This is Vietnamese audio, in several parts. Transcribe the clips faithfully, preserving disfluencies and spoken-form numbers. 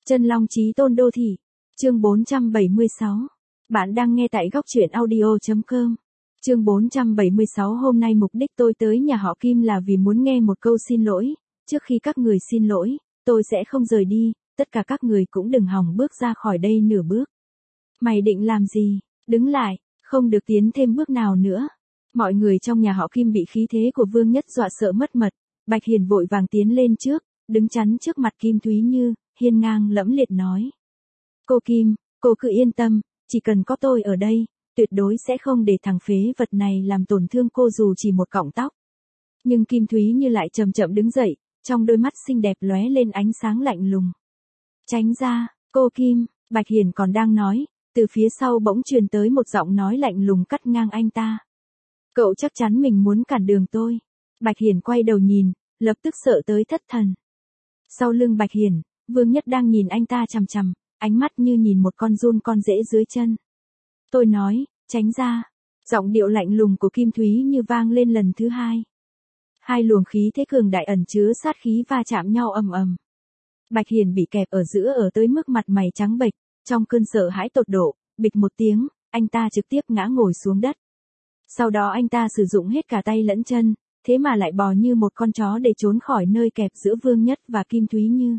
Chân Long Chí Tôn Đô Thị. Chương bốn trăm bảy mươi sáu. Bạn đang nghe tại góc truyện audio chấm com. Chương bốn trăm bảy mươi sáu. Hôm nay mục đích tôi tới nhà họ Kim là vì muốn nghe một câu xin lỗi. Trước khi các người xin lỗi, tôi sẽ không rời đi, tất cả các người cũng đừng hòng bước ra khỏi đây nửa bước. Mày định làm gì? Đứng lại, không được tiến thêm bước nào nữa. Mọi người trong nhà họ Kim bị khí thế của Vương Nhất dọa sợ mất mật. Bạch Hiền vội vàng tiến lên trước, đứng chắn trước mặt Kim Thúy Như, hiên ngang lẫm liệt nói. Cô Kim, cô cứ yên tâm, chỉ cần có tôi ở đây, tuyệt đối sẽ không để thằng phế vật này làm tổn thương cô dù chỉ một cọng tóc. Nhưng Kim Thúy Như lại chậm chậm đứng dậy, trong đôi mắt xinh đẹp lóe lên ánh sáng lạnh lùng. Tránh ra, cô Kim, Bạch Hiền còn đang nói, từ phía sau bỗng truyền tới một giọng nói lạnh lùng cắt ngang anh ta. Cậu chắc chắn mình muốn cản đường tôi. Bạch Hiền quay đầu nhìn, lập tức sợ tới thất thần. Sau lưng Bạch Hiền, Vương Nhất đang nhìn anh ta chằm chằm, ánh mắt như nhìn một con giun con rễ dưới chân. Tôi nói, tránh ra. Giọng điệu lạnh lùng của Kim Thúy Như vang lên lần thứ hai. Hai luồng khí thế cường đại ẩn chứa sát khí va chạm nhau ầm ầm. Bạch Hiền bị kẹp ở giữa ở tới mức mặt mày trắng bệch, trong cơn sợ hãi tột độ, bịch một tiếng, anh ta trực tiếp ngã ngồi xuống đất. Sau đó anh ta sử dụng hết cả tay lẫn chân, thế mà lại bò như một con chó để trốn khỏi nơi kẹp giữa Vương Nhất và Kim Thúy Như.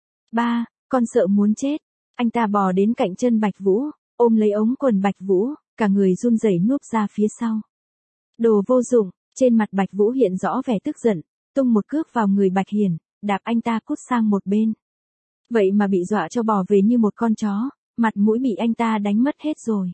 Ba, con sợ muốn chết. Anh ta bò đến cạnh chân Bạch Vũ, ôm lấy ống quần Bạch Vũ, cả người run rẩy núp ra phía sau. Đồ vô dụng, trên mặt Bạch Vũ hiện rõ vẻ tức giận, tung một cước vào người Bạch Hiền, đạp anh ta cút sang một bên. Vậy mà bị dọa cho bò về như một con chó, mặt mũi bị anh ta đánh mất hết rồi.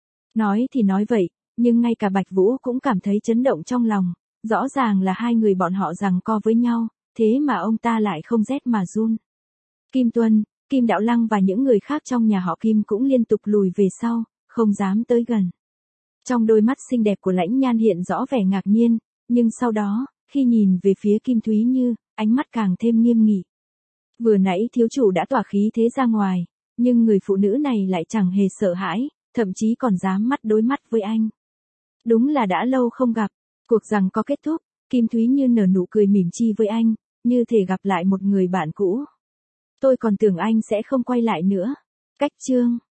Nói thì nói vậy, nhưng ngay cả Bạch Vũ cũng cảm thấy chấn động trong lòng, rõ ràng là hai người bọn họ giằng co với nhau, thế mà ông ta lại không rét mà run. Kim Tuân, Kim Đạo Lăng và những người khác trong nhà họ Kim cũng liên tục lùi về sau, không dám tới gần. Trong đôi mắt xinh đẹp của Lãnh Nhan hiện rõ vẻ ngạc nhiên, nhưng sau đó, khi nhìn về phía Kim Thúy Như, ánh mắt càng thêm nghiêm nghị. Vừa nãy thiếu chủ đã tỏa khí thế ra ngoài, nhưng người phụ nữ này lại chẳng hề sợ hãi, thậm chí còn dám mắt đối mắt với anh. Đúng là đã lâu không gặp, cuộc giằng co kết thúc, Kim Thúy Như nở nụ cười mỉm chi với anh, như thể gặp lại một người bạn cũ. Tôi còn tưởng anh sẽ không quay lại nữa. Cách chương.